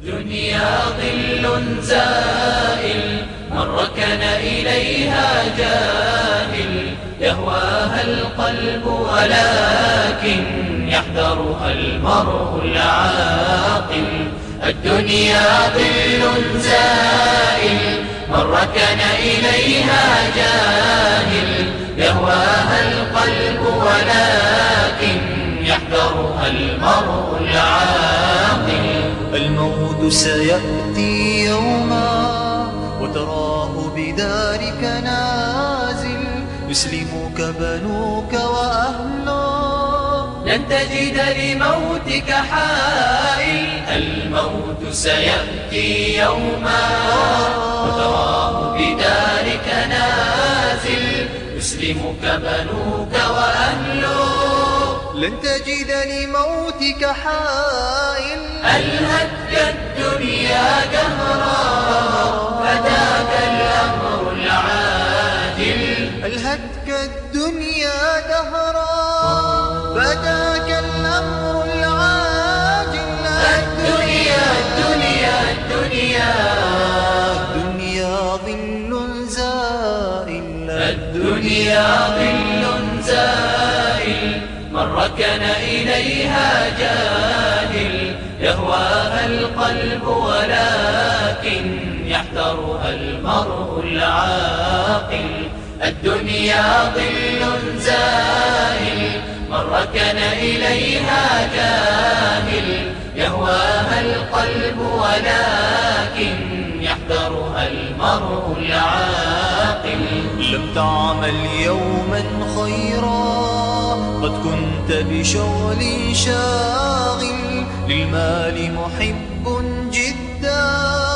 دنيا ظل زائل من ركن إليها جاهل، يهواها القلب ولكن يحذرها المرء العاقل. الدنيا ظل زائل من ركن إليها جاهل، يهواها القلب ولكن يحذرها المرء العاقل. الموت سيأتي يوما وتراه بدارك نازل، يسلمك بنوك وأهله، لن تجد لموتك حائل. الموت سيأتي يوما وتراه بدارك نازل، يسلمك بنوك وأهله، لن تجد لموتك حائل. ألهتك الدنيا قهرا فداك الأمر العاجل. ألهتك الدنيا دهرا فداك الأمر العاجل. الدنيا الدنيا الدنيا الدنيا ظل زائل. الدنيا ظل زائل من ركن إليها جاهل، يهواها القلب ولكن يحذرها المرء العاقل. الدنيا ظل زائل من ركن إليها جاهل، يهواها القلب ولكن يحذرها المرء العاقل. لم تعمل يوما خيرا قد كنت بشغل شاغل، للمال محب جدا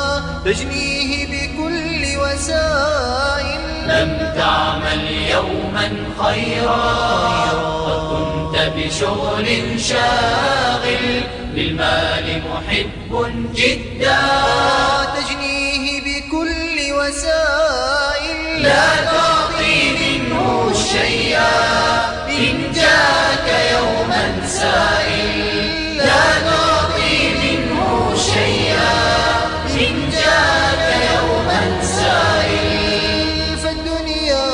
تجنيه بكل وسائل. لم تعمل يوما خيرا قد كنت بشغل شاغل، للمال محب جدا تجنيه بكل وسائل. لا تعطي منه شيئا إن جاءك يوما سائل. لا تعطي منه شيئا إن جاءك يوما سائل. فالدنيا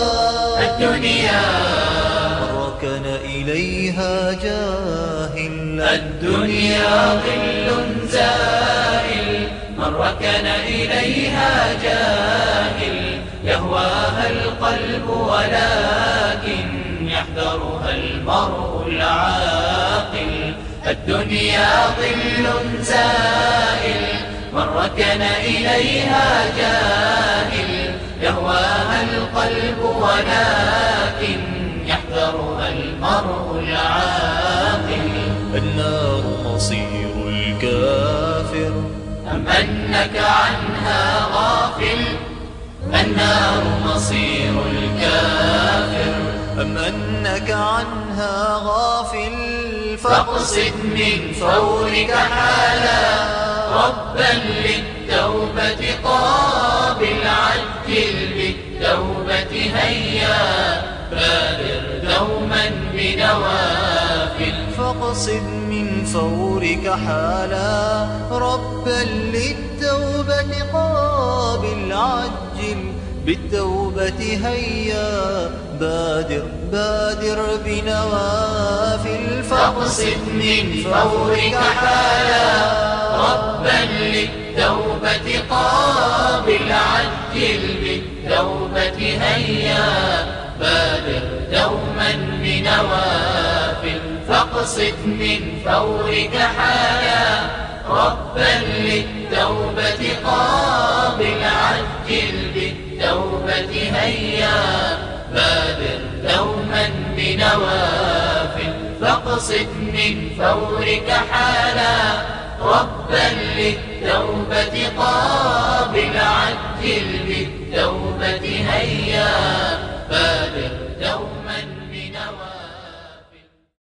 ركن إليها جاهل. الدنيا ظل زائل من ركن إليها جاهل، يهواها القلب ولكن يحذرها المرء العاقل. الدنيا ظل زائل من ركن إليها جاهل، يهواها القلب ولكن يحذرها المرء العاقل. النار مصير الكافر أم أنك عنها غافل. النار مصير الكافر أم أنك عنها غافل. فاقصد من فورك حالا ربا للتوبة قابل، عجل بالتوبة هيا بادر دوما بنوافل. فاقصد من فورك حالا ربا للتوبة قابل، عجل بالتوبة هيا بادر بنوافل. فاقصد من فورك حالا ربا للتوبة قابل، عجل بالتوبة هيا بادر دوما بنوافل. فاقصد من فورك حالا ربا للتوبة قابل، عجل بالتوبة هيا بادر دوما بنوافل. فاقصد من فورك حالا ربا للتوبة قابل، عجل بالتوبة هيا بادر دوما